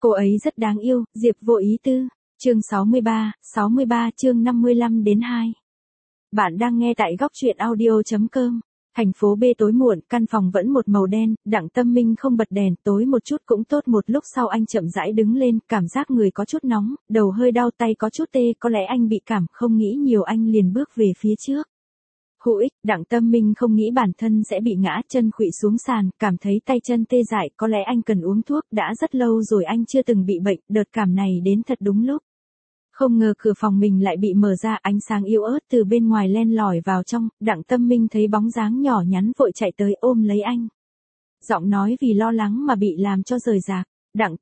Cô ấy rất đáng yêu, Diệp Vô Ý Tư. Chương 63 chương 55 đến 2. Bạn đang nghe tại góc truyện audio.com. Thành phố B tối muộn, căn phòng vẫn một màu đen, Đặng Tâm Minh không bật đèn, tối một chút cũng tốt. Một lúc sau anh chậm rãi đứng lên, cảm giác người có chút nóng, đầu hơi đau, tay có chút tê, có lẽ anh bị cảm, không nghĩ nhiều anh liền bước về phía trước. Hữu ích, Đặng Tâm Minh không nghĩ bản thân sẽ bị ngã, chân khuỵu xuống sàn, cảm thấy tay chân tê dại, có lẽ anh cần uống thuốc, đã rất lâu rồi anh chưa từng bị bệnh, đợt cảm này đến thật đúng lúc. Không ngờ cửa phòng mình lại bị mở ra, ánh sáng yếu ớt từ bên ngoài len lỏi vào trong, Đặng Tâm Minh thấy bóng dáng nhỏ nhắn vội chạy tới ôm lấy anh. Giọng nói vì lo lắng mà bị làm cho rời rạc. Đặng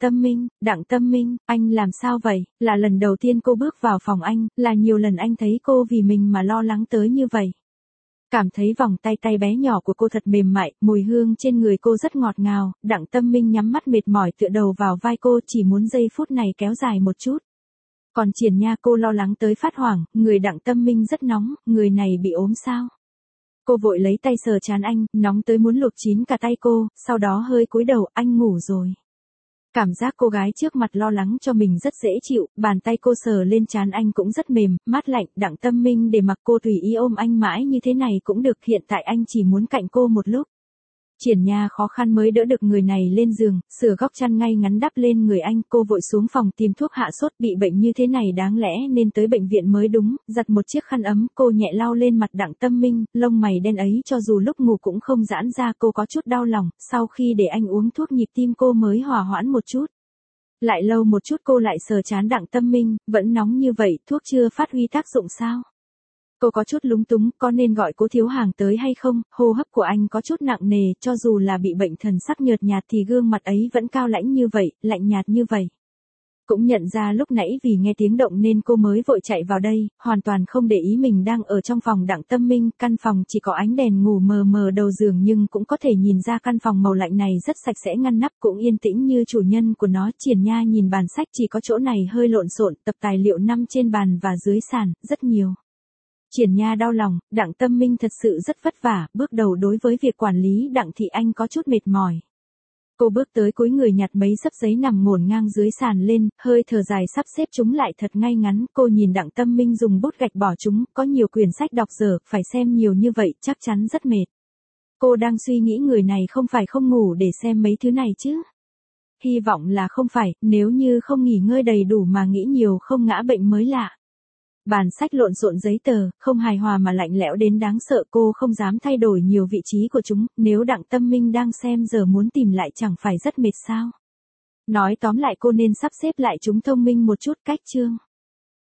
Tâm Minh, anh làm sao vậy? Là lần đầu tiên cô bước vào phòng anh, là nhiều lần anh thấy cô vì mình mà lo lắng tới như vậy. Cảm thấy vòng tay bé nhỏ của cô thật mềm mại, mùi hương trên người cô rất ngọt ngào, Đặng Tâm Minh nhắm mắt mệt mỏi tựa đầu vào vai cô, chỉ muốn giây phút này kéo dài một chút. Còn Triển Nha, cô lo lắng tới phát hoảng, người Đặng Tâm Minh rất nóng, người này bị ốm sao? Cô vội lấy tay sờ trán anh, nóng tới muốn luộc chín cả tay cô, sau đó hơi cúi đầu, anh ngủ rồi. Cảm giác cô gái trước mặt lo lắng cho mình rất dễ chịu, bàn tay cô sờ lên trán anh cũng rất mềm, mát lạnh, Đặng Tâm Minh để mặc cô tùy ý ôm anh mãi như thế này cũng được, hiện tại anh chỉ muốn cạnh cô một lúc. Triển Nha khó khăn mới đỡ được người này lên giường, sửa góc chăn ngay ngắn đắp lên người anh, cô vội xuống phòng tìm thuốc hạ sốt, bị bệnh như thế này đáng lẽ nên tới bệnh viện mới đúng, giặt một chiếc khăn ấm, cô nhẹ lau lên mặt Đặng Tâm Minh, lông mày đen ấy cho dù lúc ngủ cũng không giãn ra, cô có chút đau lòng, sau khi để anh uống thuốc nhịp tim cô mới hòa hoãn một chút. Lại lâu một chút cô lại sờ trán Đặng Tâm Minh, vẫn nóng như vậy, thuốc chưa phát huy tác dụng sao? Cô có chút lúng túng, có nên gọi Cố Thiếu Hàng tới hay không? Hô hấp của anh có chút nặng nề, cho dù là bị bệnh thần sắc nhợt nhạt thì gương mặt ấy vẫn cao lãnh như vậy, lạnh nhạt như vậy. Cũng nhận ra lúc nãy vì nghe tiếng động nên cô mới vội chạy vào đây, hoàn toàn không để ý mình đang ở trong phòng Đặng Tâm Minh, căn phòng chỉ có ánh đèn ngủ mờ mờ đầu giường nhưng cũng có thể nhìn ra căn phòng màu lạnh này rất sạch sẽ, ngăn nắp cũng yên tĩnh như chủ nhân của nó. Triển Nha nhìn bàn sách, chỉ có chỗ này hơi lộn xộn, tập tài liệu nằm trên bàn và dưới sàn, rất nhiều. Triển Nha đau lòng, Đặng Tâm Minh thật sự rất vất vả, bước đầu đối với việc quản lý Đặng Thị Anh có chút mệt mỏi. Cô bước tới cúi người nhặt mấy xấp giấy nằm ngổn ngang dưới sàn lên, hơi thở dài sắp xếp chúng lại thật ngay ngắn, cô nhìn Đặng Tâm Minh dùng bút gạch bỏ chúng, có nhiều quyển sách đọc dở, phải xem nhiều như vậy, chắc chắn rất mệt. Cô đang suy nghĩ người này không phải không ngủ để xem mấy thứ này chứ. Hy vọng là không phải, nếu như không nghỉ ngơi đầy đủ mà nghĩ nhiều không ngã bệnh mới lạ. Bàn sách lộn xộn giấy tờ, không hài hòa mà lạnh lẽo đến đáng sợ, cô không dám thay đổi nhiều vị trí của chúng, nếu Đặng Tâm Minh đang xem giờ muốn tìm lại chẳng phải rất mệt sao. Nói tóm lại cô nên sắp xếp lại chúng thông minh một chút, cách chương.